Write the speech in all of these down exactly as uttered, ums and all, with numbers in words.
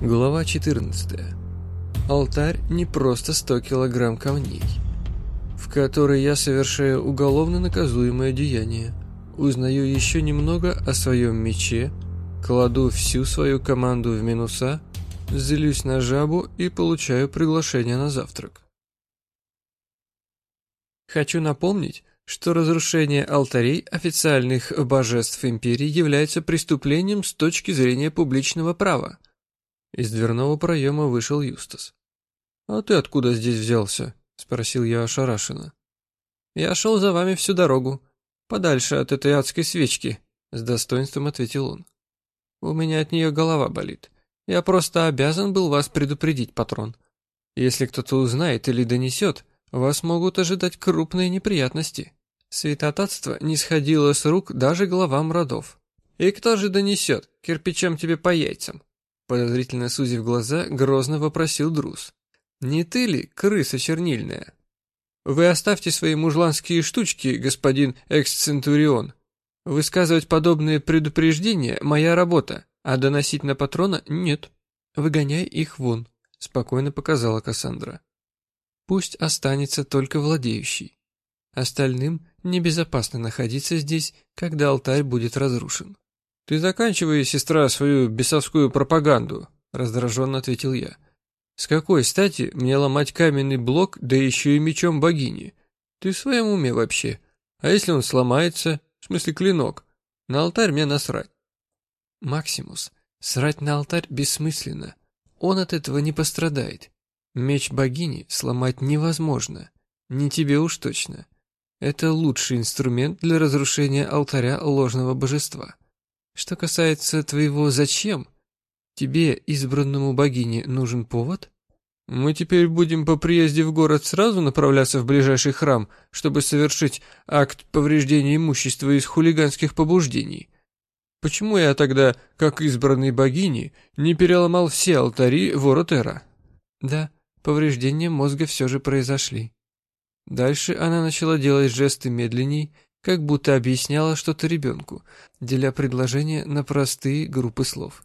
Глава четырнадцатая. Алтарь не просто сто килограмм камней, в которой я совершаю уголовно наказуемое деяние, узнаю еще немного о своем мече, кладу всю свою команду в минуса, злюсь на жабу и получаю приглашение на завтрак. Хочу напомнить, что разрушение алтарей официальных божеств империи является преступлением с точки зрения публичного права. Из дверного проема вышел Юстас. «А ты откуда здесь взялся?» — спросил я ошарашенно. «Я шел за вами всю дорогу, подальше от этой адской свечки», — с достоинством ответил он. «У меня от нее голова болит. Я просто обязан был вас предупредить, патрон. Если кто-то узнает или донесет, вас могут ожидать крупные неприятности. Святотатство не сходило с рук даже главам родов. И кто же донесет, кирпичом тебе по яйцам?» Подозрительно сузив глаза, грозно вопросил Друз. «Не ты ли, крыса чернильная?» «Вы оставьте свои мужланские штучки, господин экс-центурион. Высказывать подобные предупреждения – моя работа, а доносить на патрона – нет. Выгоняй их вон», – спокойно показала Кассандра. «Пусть останется только владеющий. Остальным небезопасно находиться здесь, когда алтарь будет разрушен». «Ты заканчивай, сестра, свою бесовскую пропаганду», — раздраженно ответил я. «С какой стати мне ломать каменный блок, да еще и мечом богини? Ты в своем уме вообще? А если он сломается, в смысле клинок? На алтарь мне насрать». «Максимус, срать на алтарь бессмысленно. Он от этого не пострадает. Меч богини сломать невозможно. Не тебе уж точно. Это лучший инструмент для разрушения алтаря ложного божества. Что касается твоего «зачем», тебе, избранному богине, нужен повод? Мы теперь будем по приезде в город сразу направляться в ближайший храм, чтобы совершить акт повреждения имущества из хулиганских побуждений. Почему я тогда, как избранной богини, не переломал все алтари Воротера? Да, повреждения мозга все же произошли. Дальше она начала делать жесты медленней, как будто объясняла что-то ребенку, деля предложение на простые группы слов.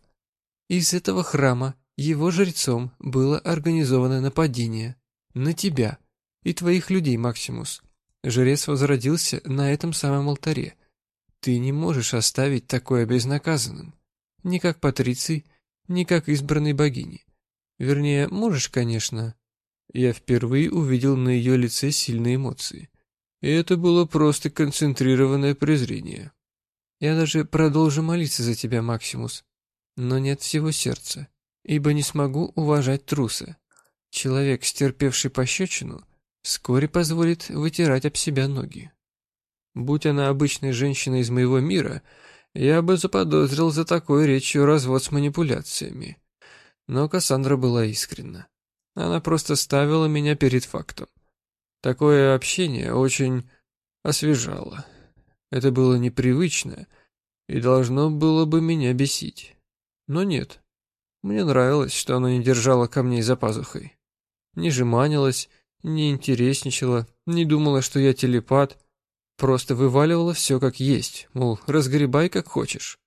Из этого храма его жрецом было организовано нападение на тебя и твоих людей, Максимус. Жрец возродился на этом самом алтаре. Ты не можешь оставить такое безнаказанным. Ни как патриций, ни как избранной богини. Вернее, можешь, конечно. Я впервые увидел на ее лице сильные эмоции. И это было просто концентрированное презрение. Я даже продолжу молиться за тебя, Максимус, но нет всего сердца, ибо не смогу уважать труса. Человек, стерпевший пощечину, вскоре позволит вытирать об себя ноги. Будь она обычной женщиной из моего мира, я бы заподозрил за такой речью развод с манипуляциями. Но Кассандра была искренна. Она просто ставила меня перед фактом. Такое общение очень освежало. Это было непривычно и должно было бы меня бесить. Но нет. Мне нравилось, что она не держала камней за пазухой. Не жеманилась, не интересничала, не думала, что я телепат. Просто вываливала все как есть, мол, разгребай как хочешь.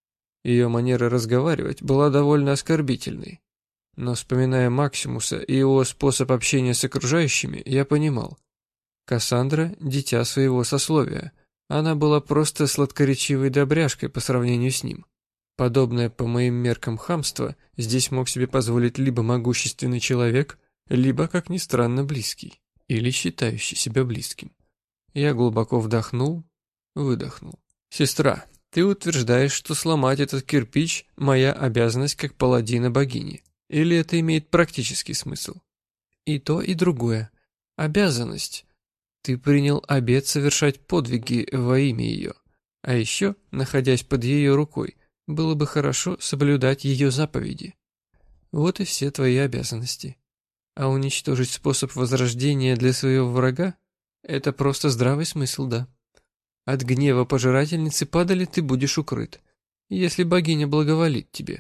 Ее манера разговаривать была довольно оскорбительной. Но, вспоминая Максимуса и его способ общения с окружающими, я понимал. Кассандра – дитя своего сословия. Она была просто сладкоречивой добряшкой по сравнению с ним. Подобное по моим меркам хамство здесь мог себе позволить либо могущественный человек, либо, как ни странно, близкий. Или считающий себя близким. Я глубоко вдохнул, выдохнул. «Сестра, ты утверждаешь, что сломать этот кирпич – моя обязанность как паладина богини. Или это имеет практический смысл?» «И то, и другое. Обязанность. Ты принял обет совершать подвиги во имя ее. А еще, находясь под ее рукой, было бы хорошо соблюдать ее заповеди. Вот и все твои обязанности. А уничтожить способ возрождения для своего врага – это просто здравый смысл, да. От гнева пожирательницы падали ты будешь укрыт, если богиня благоволит тебе».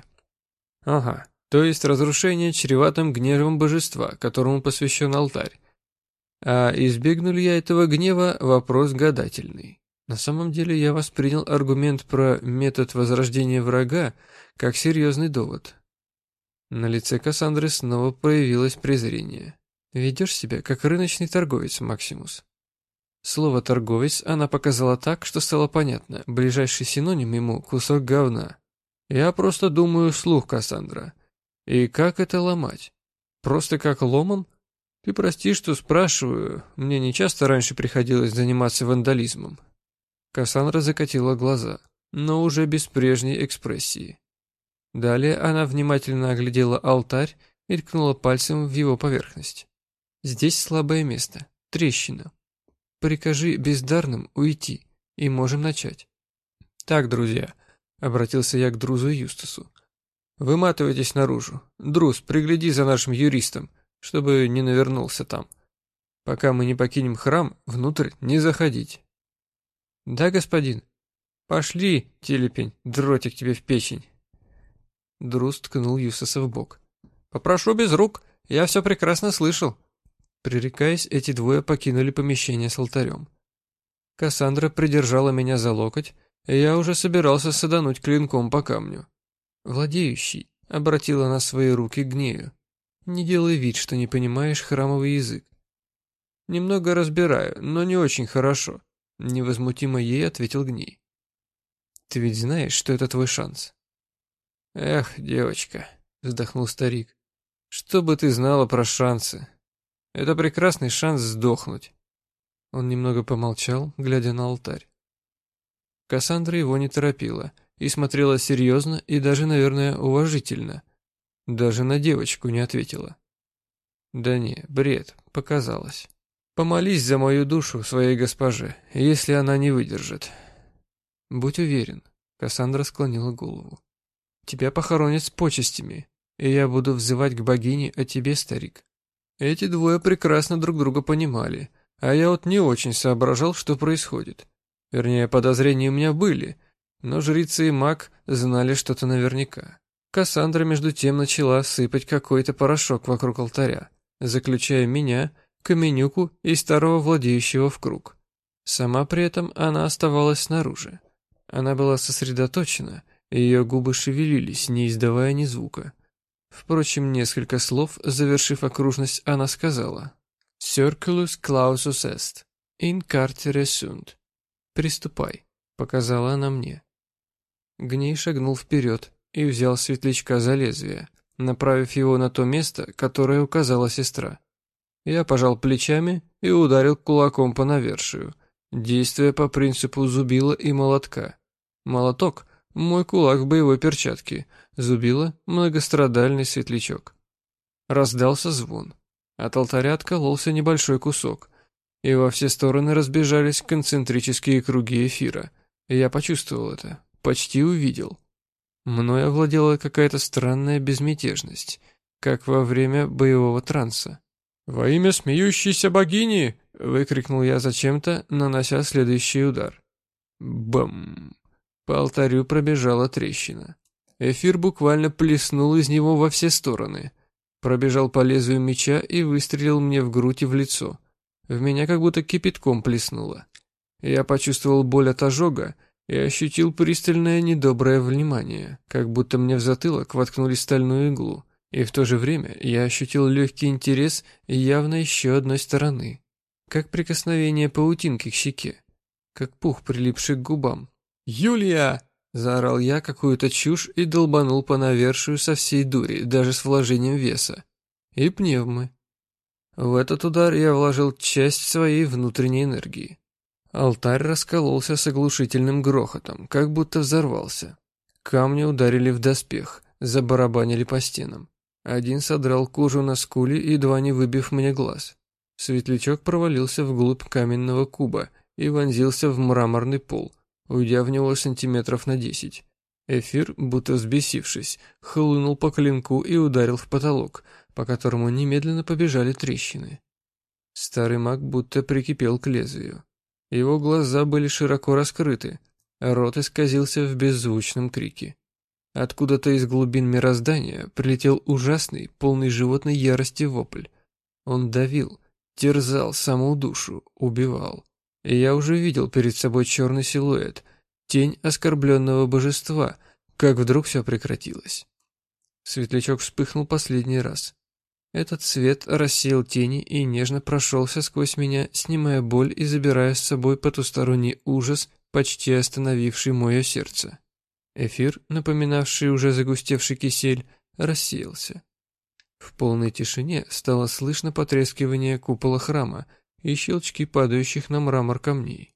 «Ага, то есть разрушение чреватым гневом божества, которому посвящен алтарь. А избегну ли я этого гнева – вопрос гадательный. На самом деле я воспринял аргумент про метод возрождения врага как серьезный довод. На лице Кассандры снова проявилось презрение. «Ведешь себя, как рыночный торговец, Максимус». Слово «торговец» она показала так, что стало понятно. Ближайший синоним ему — кусок говна. «Я просто думаю вслух, Кассандра. И как это ломать? Просто как ломом? Ты прости, что спрашиваю. Мне не часто раньше приходилось заниматься вандализмом». Кассандра закатила глаза, но уже без прежней экспрессии. Далее она внимательно оглядела алтарь и ткнула пальцем в его поверхность. «Здесь слабое место. Трещина. Прикажи бездарным уйти, и можем начать». «Так, друзья», — обратился я к Друзу и Юстасу, — «выматывайтесь наружу. Друз, пригляди за нашим юристом, чтобы не навернулся там. Пока мы не покинем храм, внутрь не заходить». «Да, господин». «Пошли, телепень, дротик тебе в печень». Друз ткнул Юстаса в бок. «Попрошу без рук, я все прекрасно слышал». Пререкаясь, эти двое покинули помещение с алтарем. Кассандра придержала меня за локоть, и я уже собирался садануть клинком по камню. «Владеющий», — обратила она свои руки к Гнею, — «не делай вид, что не понимаешь храмовый язык». «Немного разбираю, но не очень хорошо», — невозмутимо ей ответил Гней. «Ты ведь знаешь, что это твой шанс?» «Эх, девочка», — вздохнул старик, — «что бы ты знала про шансы? Это прекрасный шанс сдохнуть». Он немного помолчал, глядя на алтарь. Кассандра его не торопила и смотрела серьезно и даже, наверное, уважительно. Даже на девочку не ответила. «Да не, бред, показалось. Помолись за мою душу своей госпоже, если она не выдержит». «Будь уверен», — Кассандра склонила голову. «Тебя похоронят с почестями, и я буду взывать к богине о тебе, старик». Эти двое прекрасно друг друга понимали, а я вот не очень соображал, что происходит. Вернее, подозрения у меня были, но жрица и маг знали что-то наверняка. Кассандра между тем начала сыпать какой-то порошок вокруг алтаря, заключая меня, Каменюку и старого владеющего в круг. Сама при этом она оставалась снаружи. Она была сосредоточена, и ее губы шевелились, не издавая ни звука. Впрочем, несколько слов, завершив окружность, она сказала: «Circulus clausus est, in cartere sunt». «Приступай», — показала она мне. Гней шагнул вперед и взял светлячка за лезвие, направив его на то место, которое указала сестра. Я пожал плечами и ударил кулаком по навершию, действуя по принципу зубила и молотка. Молоток — мой кулак в боевой перчатке, зубило — многострадальный светлячок. Раздался звон. От алтаря откололся небольшой кусок, и во все стороны разбежались концентрические круги эфира. Я почувствовал это, почти увидел. Мной овладела какая-то странная безмятежность, как во время боевого транса. «Во имя смеющейся богини!» — выкрикнул я зачем-то, нанося следующий удар. Бам! По алтарю пробежала трещина. Эфир буквально плеснул из него во все стороны. Пробежал по лезвию меча и выстрелил мне в грудь и в лицо. В меня как будто кипятком плеснуло. Я почувствовал боль от ожога и ощутил пристальное недоброе внимание, как будто мне в затылок воткнули стальную иглу. И в то же время я ощутил легкий интерес явно еще одной стороны. Как прикосновение паутинки к щеке, как пух, прилипший к губам. «Юлия!» — заорал я какую-то чушь и долбанул по навершию со всей дури, даже с вложением веса. И пневмы. В этот удар я вложил часть своей внутренней энергии. Алтарь раскололся с оглушительным грохотом, как будто взорвался. Камни ударили в доспех, забарабанили по стенам. Один содрал кожу на скуле, едва не выбив мне глаз. Светлячок провалился вглубь каменного куба и вонзился в мраморный пол, уйдя в него сантиметров на десять. Эфир, будто взбесившись, хлынул по клинку и ударил в потолок, по которому немедленно побежали трещины. Старый маг будто прикипел к лезвию. Его глаза были широко раскрыты, а рот исказился в беззвучном крике. Откуда-то из глубин мироздания прилетел ужасный, полный животной ярости вопль. Он давил, терзал саму душу, убивал. И я уже видел перед собой черный силуэт, тень оскорбленного божества, как вдруг все прекратилось. Светлячок вспыхнул последний раз. Этот свет рассеял тени и нежно прошелся сквозь меня, снимая боль и забирая с собой потусторонний ужас, почти остановивший мое сердце. Эфир, напоминавший уже загустевший кисель, рассеялся. В полной тишине стало слышно потрескивание купола храма и щелчки падающих на мрамор камней.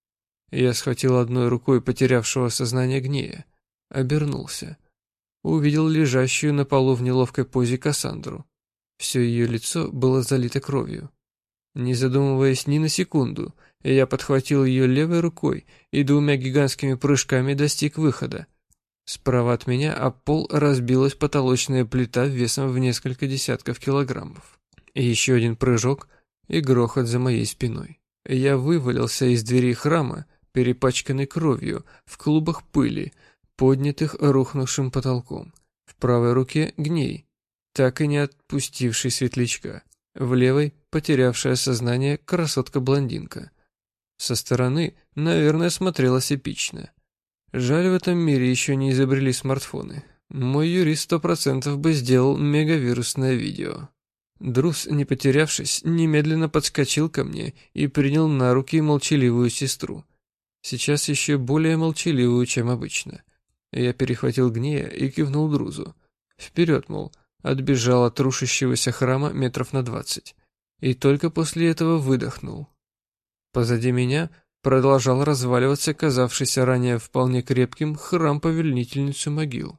Я схватил одной рукой потерявшего сознание Гнея, обернулся. Увидел лежащую на полу в неловкой позе Кассандру. Все ее лицо было залито кровью. Не задумываясь ни на секунду, я подхватил ее левой рукой и двумя гигантскими прыжками достиг выхода. Справа от меня об пол разбилась потолочная плита весом в несколько десятков килограммов. И еще один прыжок и грохот за моей спиной. Я вывалился из двери храма, перепачканный кровью, в клубах пыли, поднятых рухнувшим потолком. В правой руке Гней, так и не отпустивший светлячка. В левой, потерявшая сознание, красотка-блондинка. Со стороны, наверное, смотрелось эпично. Жаль, в этом мире еще не изобрели смартфоны. Мой юрист сто процентов бы сделал мегавирусное видео. Друз, не потерявшись, немедленно подскочил ко мне и принял на руки молчаливую сестру. Сейчас еще более молчаливую, чем обычно. Я перехватил Гнея и кивнул Друзу. Вперед, мол, отбежал от рушащегося храма метров на двадцать. И только после этого выдохнул. Позади меня продолжал разваливаться казавшийся ранее вполне крепким храм повелительницы могил.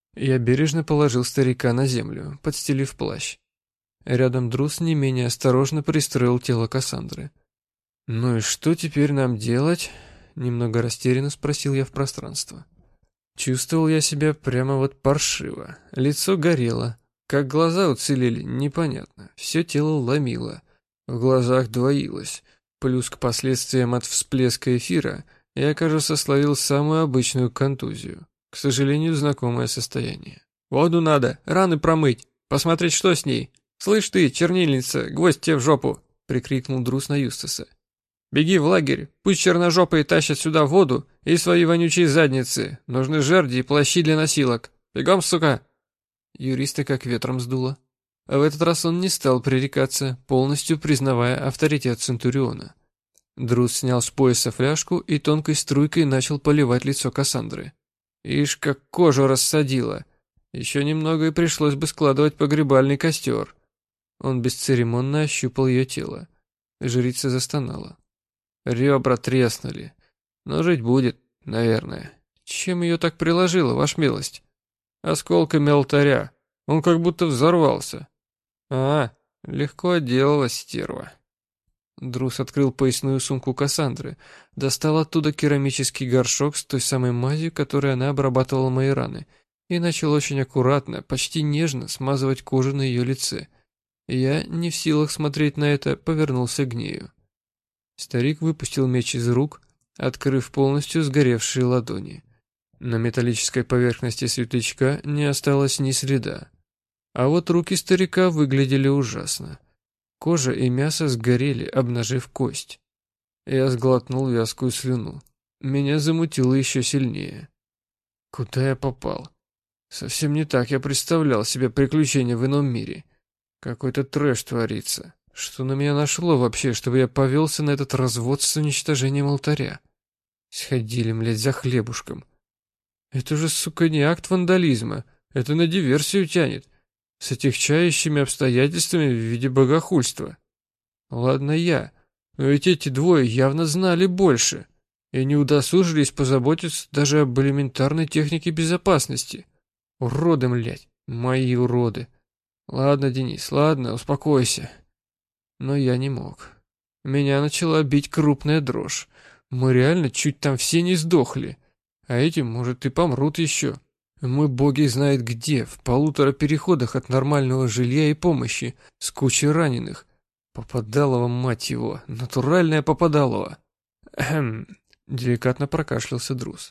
Я бережно положил старика на землю, подстелив плащ. Рядом Друз не менее осторожно пристроил тело Кассандры. «Ну и что теперь нам делать?» — немного растерянно спросил я в пространство. Чувствовал я себя прямо вот паршиво. Лицо горело. Как глаза уцелели, непонятно. Все тело ломило. В глазах двоилось. Плюс к последствиям от всплеска эфира я, кажется, словил самую обычную контузию. К сожалению, знакомое состояние. «Воду надо, раны промыть, посмотреть, что с ней. Слышь ты, чернильница, гвоздь тебе в жопу!» — прикрикнул Друз на Юстаса. «Беги в лагерь, пусть черножопые тащат сюда воду и свои вонючие задницы. Нужны жерди и плащи для носилок. Бегом, сука!» Юриста как ветром сдуло. А в этот раз он не стал пререкаться, полностью признавая авторитет Центуриона. Друз снял с пояса фляжку и тонкой струйкой начал поливать лицо Кассандры. Ишь, как кожу рассадило. Еще немного и пришлось бы складывать погребальный костер. Он бесцеремонно ощупал ее тело. Жрица застонала. Ребра треснули. Но жить будет, наверное. Чем ее так приложило, ваша милость? Осколками алтаря. Он как будто взорвался. А, легко отделалась стерва. Друз открыл поясную сумку Кассандры, достал оттуда керамический горшок с той самой мазью, которой она обрабатывала мои раны, и начал очень аккуратно, почти нежно смазывать кожу на ее лице. Я, не в силах смотреть на это, повернулся к Гнею. Старик выпустил меч из рук, открыв полностью сгоревшие ладони. На металлической поверхности светлячка не осталось ни следа. А вот руки старика выглядели ужасно. Кожа и мясо сгорели, обнажив кость. Я сглотнул вязкую слюну. Меня замутило еще сильнее. Куда я попал? Совсем не так я представлял себе приключения в ином мире. Какой-то трэш творится. Что на меня нашло вообще, чтобы я повелся на этот развод с уничтожением алтаря? Сходили, млядь, за хлебушком. Это же, сука, не акт вандализма. Это на диверсию тянет. С отягчающими обстоятельствами в виде богохульства. Ладно я, но ведь эти двое явно знали больше и не удосужились позаботиться даже об элементарной технике безопасности. Уроды, млядь, мои уроды. Ладно, Денис, ладно, успокойся. Но я не мог. Меня начала бить крупная дрожь. Мы реально чуть там все не сдохли. А эти, может, и помрут еще. Мы боги знает где, в полутора переходах от нормального жилья и помощи, с кучей раненых. Попадалово, мать его, натуральное попадалово. Эхм, деликатно прокашлялся Друз.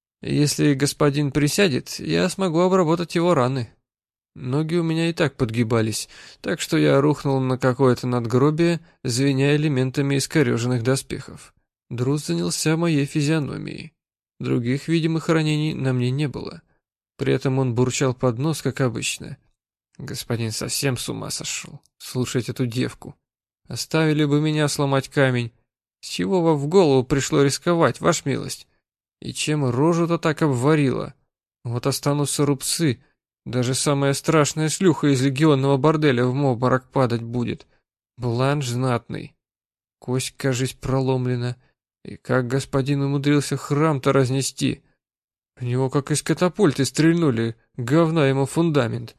Если господин присядет, я смогу обработать его раны. Ноги у меня и так подгибались, так что я рухнул на какое-то надгробие, звеня элементами искореженных доспехов. Друз занялся моей физиономией. Других видимых ранений на мне не было. При этом он бурчал под нос, как обычно. Господин совсем с ума сошел. Слушать эту девку. Оставили бы меня сломать камень. С чего вам в голову пришло рисковать, ваша милость? И чем рожу-то так обварила? Вот останутся рубцы. Даже самая страшная шлюха из легионного борделя в обморок падать будет. Бланш знатный. Кость, кажись, проломлена. И как господин умудрился храм-то разнести? В него как из катапульты стрельнули, говна ему фундамент.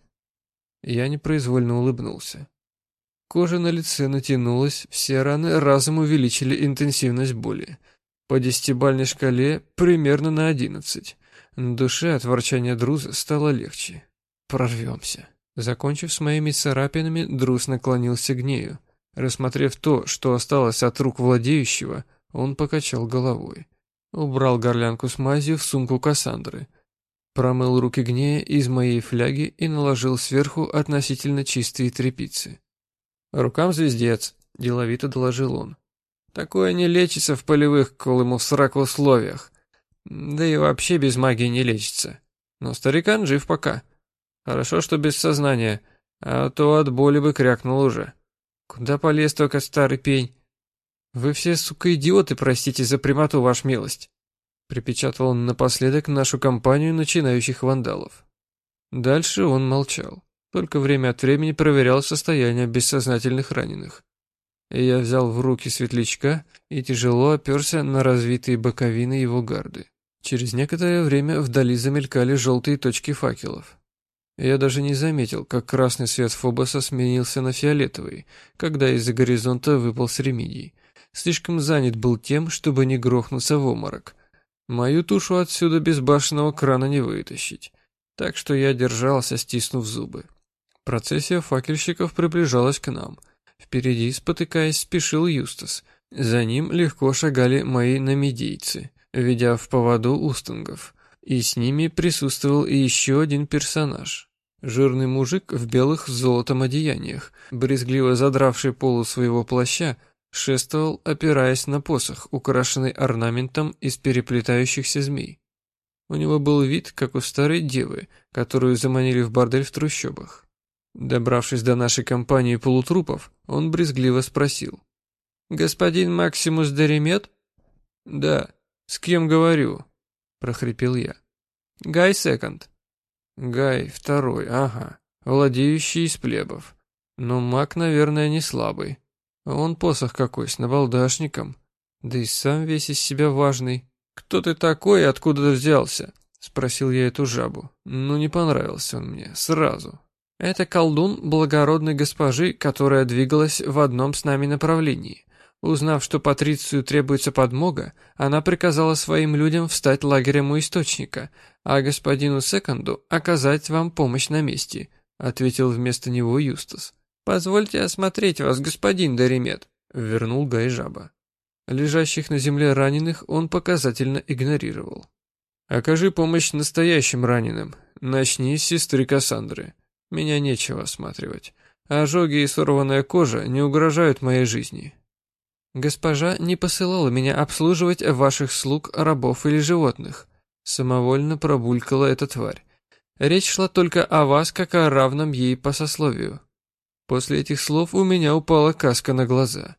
Я непроизвольно улыбнулся. Кожа на лице натянулась, все раны разом увеличили интенсивность боли. По десятибалльной шкале примерно на одиннадцать. На душе от ворчания Друза стало легче. Прорвемся. Закончив с моими царапинами, Друз наклонился к Гнею. Рассмотрев то, что осталось от рук владеющего, он покачал головой. Убрал горлянку с мазью в сумку Кассандры. Промыл руки Гнея из моей фляги и наложил сверху относительно чистые тряпицы. «Рукам звездец», — деловито доложил он. «Такое не лечится в полевых, кол ему в срак условиях. Да и вообще без магии не лечится. Но старикан жив пока. Хорошо, что без сознания, а то от боли бы крякнул уже. Куда полез только старый пень? Вы все, сука, идиоты, простите за прямоту, ваша милость», — припечатал он напоследок нашу компанию начинающих вандалов. Дальше он молчал. Только время от времени проверял состояние бессознательных раненых. И я взял в руки светлячка и тяжело оперся на развитые боковины его гарды. Через некоторое время вдали замелькали желтые точки факелов. Я даже не заметил, как красный свет Фобоса сменился на фиолетовый, когда из-за горизонта выполз Ремидий. Слишком занят был тем, чтобы не грохнуться в обморок. Мою тушу отсюда без башенного крана не вытащить. Так что я держался, стиснув зубы. Процессия факельщиков приближалась к нам. Впереди, спотыкаясь, спешил Юстас. За ним легко шагали мои намедийцы, ведя в поводу устангов. И с ними присутствовал и еще один персонаж. Жирный мужик в белых с золотом одеяниях, брезгливо задравший полу своего плаща, шествовал, опираясь на посох, украшенный орнаментом из переплетающихся змей. У него был вид, как у старой девы, которую заманили в бордель в трущобах. Добравшись до нашей компании полутрупов, он брезгливо спросил. «Господин Максимус Доремет?» «Да. С кем говорю?» — прохрипел я. «Гай Секонд». «Гай второй, ага. Владеющий из плебов. Но маг, наверное, не слабый. Он посох какой, с набалдашником. Да и сам весь из себя важный. Кто ты такой и откуда ты взялся?» — спросил я эту жабу. Ну, не понравился он мне. Сразу. «Это колдун благородной госпожи, которая двигалась в одном с нами направлении. Узнав, что Патрицию требуется подмога, она приказала своим людям встать лагерем у источника, а господину Секонду оказать вам помощь на месте», — ответил вместо него Юстас. «Позвольте осмотреть вас, господин Доремет», — вернул Гай жаба. Лежащих на земле раненых он показательно игнорировал. «Окажи помощь настоящим раненым. Начни с сестры Кассандры. Меня нечего осматривать. Ожоги и сорванная кожа не угрожают моей жизни». «Госпожа не посылала меня обслуживать ваших слуг, рабов или животных», — самовольно пробулькала эта тварь. «Речь шла только о вас, как о равном ей по сословию». После этих слов у меня упала каска на глаза.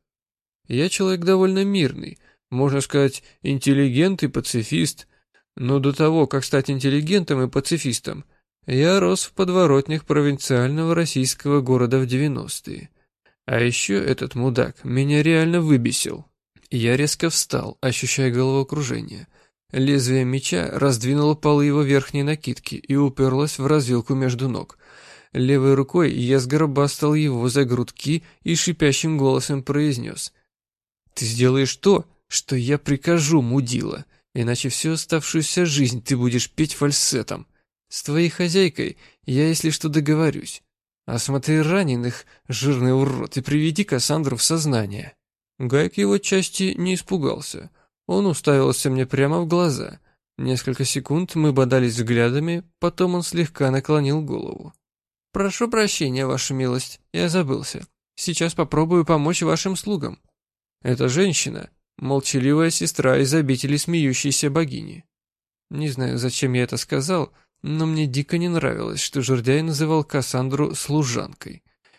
Я человек довольно мирный, можно сказать, интеллигент и пацифист, но до того, как стать интеллигентом и пацифистом, я рос в подворотнях провинциального российского города в девяностые. А еще этот мудак меня реально выбесил. Я резко встал, ощущая головокружение. Лезвие меча раздвинуло полы его верхней накидки и уперлось в развилку между ног. Левой рукой я сгробастал его за грудки и шипящим голосом произнес: «Ты сделаешь то, что я прикажу, мудила, иначе всю оставшуюся жизнь ты будешь петь фальцетом. С твоей хозяйкой я, если что, договорюсь. Осмотри раненых, жирный урод, и приведи Кассандру в сознание». Гай к его части не испугался. Он уставился мне прямо в глаза. Несколько секунд мы бодались взглядами, потом он слегка наклонил голову. «Прошу прощения, ваша милость, я забылся. Сейчас попробую помочь вашим слугам». Эта женщина — молчаливая сестра из обители смеющейся богини. Не знаю, зачем я это сказал, но мне дико не нравилось, что жердяй называл Кассандру служанкой.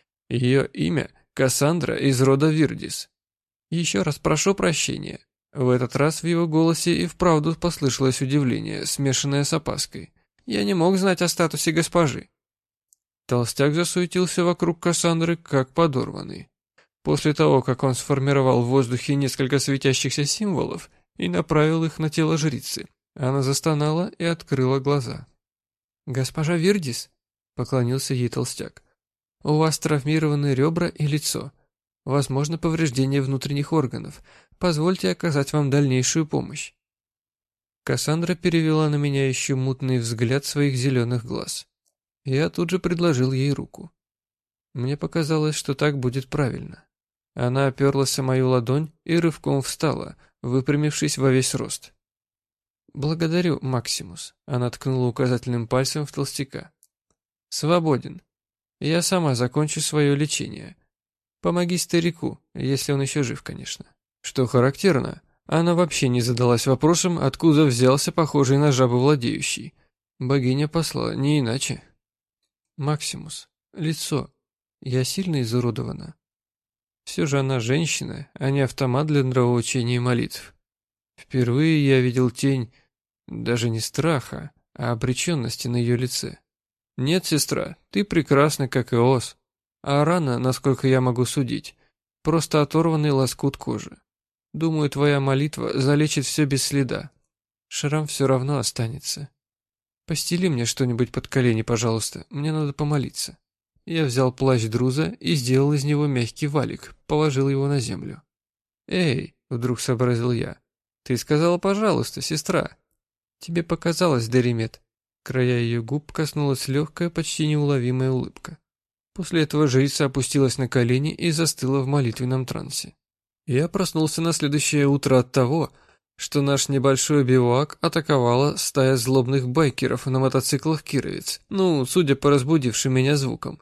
Ее имя — Кассандра из рода Вирдис. Еще раз прошу прощения. В этот раз в его голосе и вправду послышалось удивление, смешанное с опаской. Я не мог знать о статусе госпожи. Толстяк засуетился вокруг Кассандры, как подорванный. После того, как он сформировал в воздухе несколько светящихся символов и направил их на тело жрицы, она застонала и открыла глаза. «Госпожа Вирдис», — поклонился ей толстяк, — «у вас травмированы ребра и лицо. Возможно, повреждение внутренних органов. Позвольте оказать вам дальнейшую помощь». Кассандра перевела на меня еще мутный взгляд своих зеленых глаз. Я тут же предложил ей руку. Мне показалось, что так будет правильно. Она оперлась о мою ладонь и рывком встала, выпрямившись во весь рост. «Благодарю, Максимус», — она ткнула указательным пальцем в толстяка. «Свободен. Я сама закончу свое лечение. Помоги старику, если он еще жив, конечно». Что характерно, она вообще не задалась вопросом, откуда взялся похожий на жабу владеющий. Богиня послала, не иначе. «Максимус, лицо. Я сильно изуродована». Все же она женщина, а не автомат для нравоучения и молитв. Впервые я видел тень даже не страха, а обреченности на ее лице. «Нет, сестра, ты прекрасна, как и ос. А рана, насколько я могу судить, просто оторванный лоскут кожи. Думаю, твоя молитва залечит все без следа. Шрам все равно останется. Постели мне что-нибудь под колени, пожалуйста, мне надо помолиться». Я взял плащ Друза и сделал из него мягкий валик, положил его на землю. «Эй!» — вдруг сообразил я. «Ты сказала «пожалуйста», сестра». «Тебе показалось, Даримет». Края ее губ коснулась легкая, почти неуловимая улыбка. После этого жрица опустилась на колени и застыла в молитвенном трансе. Я проснулся на следующее утро от того, что наш небольшой бивуак атаковала стая злобных байкеров на мотоциклах «Кировец», ну, судя по разбудившим меня звукам.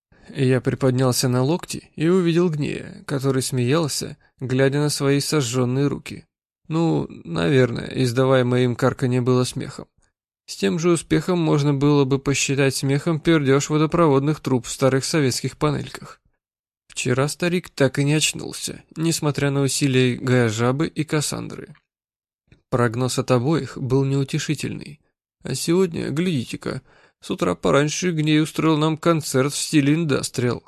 Я приподнялся на локти и увидел Гнея, который смеялся, глядя на свои сожженные руки. Ну, наверное, издаваемое им карканье было смехом. С тем же успехом можно было бы посчитать смехом пердеж водопроводных труб в старых советских панельках. Вчера старик так и не очнулся, несмотря на усилия Гаязабы и Кассандры. Прогноз от обоих был неутешительный. А сегодня, глядите-ка, с утра пораньше Гней устроил нам концерт в стиле индастриал.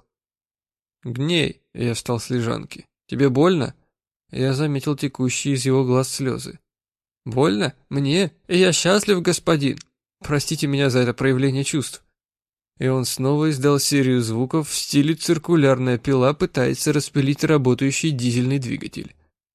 «Гней», — я встал с лежанки, — «тебе больно?» Я заметил текущие из его глаз слезы. «Больно? Мне? Я счастлив, господин! Простите меня за это проявление чувств». И он снова издал серию звуков в стиле «циркулярная пила пытается распилить работающий дизельный двигатель».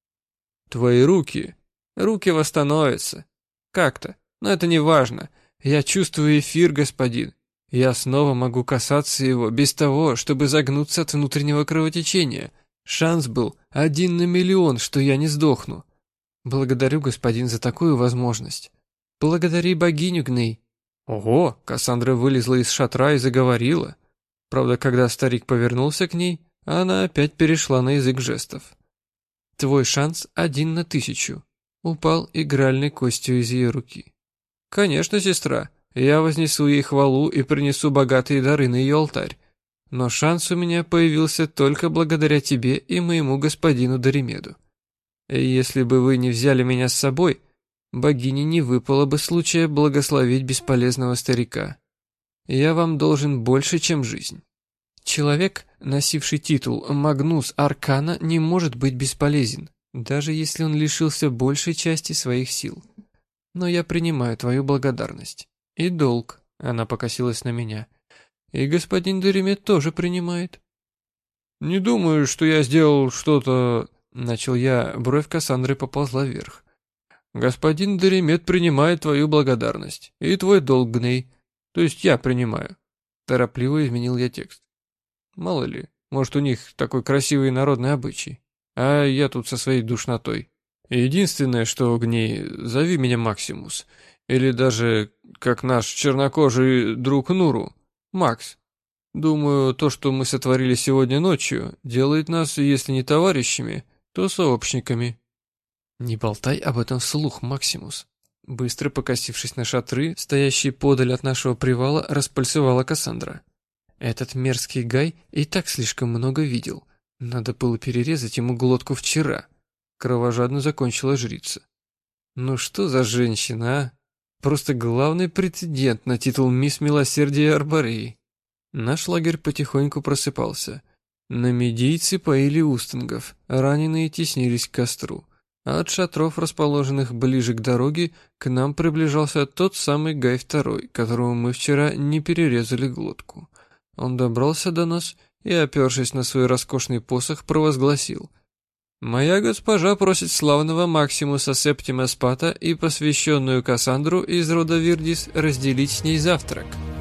«Твои руки...» «Руки восстановятся. Как-то. Но это не важно. Я чувствую эфир, господин. Я снова могу касаться его без того, чтобы загнуться от внутреннего кровотечения. Шанс был один на миллион, что я не сдохну. Благодарю, господин, за такую возможность. Благодари богиню, Гней». Ого, Кассандра вылезла из шатра и заговорила. Правда, когда старик повернулся к ней, она опять перешла на язык жестов. «Твой шанс один на тысячу». Упал игральной костью из ее руки. «Конечно, сестра, я вознесу ей хвалу и принесу богатые дары на ее алтарь. Но шанс у меня появился только благодаря тебе и моему господину Даримеду. И если бы вы не взяли меня с собой, богине не выпало бы случая благословить бесполезного старика. Я вам должен больше, чем жизнь. Человек, носивший титул Магнус Аркана, не может быть бесполезен, даже если он лишился большей части своих сил. Но я принимаю твою благодарность. И долг, она покосилась на меня. И господин Даримед тоже принимает». «Не думаю, что я сделал что-то...» Начал я, бровь Кассандры поползла вверх. «Господин Даримед принимает твою благодарность. И твой долг, Гней. То есть я принимаю». Торопливо изменил я текст. Мало ли, может, у них такой красивый народный обычай. А я тут со своей душнотой. Единственное, что, Гней, зови меня Максимус. Или даже, как наш чернокожий друг Нуру, Макс. Думаю, то, что мы сотворили сегодня ночью, делает нас, если не товарищами, то сообщниками. Не болтай об этом вслух, Максимус. Быстро покосившись на шатры, стоящие подаль от нашего привала, распальцевала Кассандра. Этот мерзкий Гай и так слишком много видел. Надо было перерезать ему глотку вчера. Кровожадно закончила жрица. Ну что за женщина, а? Просто главный претендент на титул «Мисс Милосердия Арбореи». Наш лагерь потихоньку просыпался. Намедийцы поили устангов, раненые теснились к костру. А от шатров, расположенных ближе к дороге, к нам приближался тот самый Гай Второй, которому мы вчера не перерезали глотку. Он добрался до нас и, опершись на свой роскошный посох, провозгласил: «Моя госпожа просит славного Максимуса Септима Спата и посвященную Кассандру из рода Вирдис разделить с ней завтрак».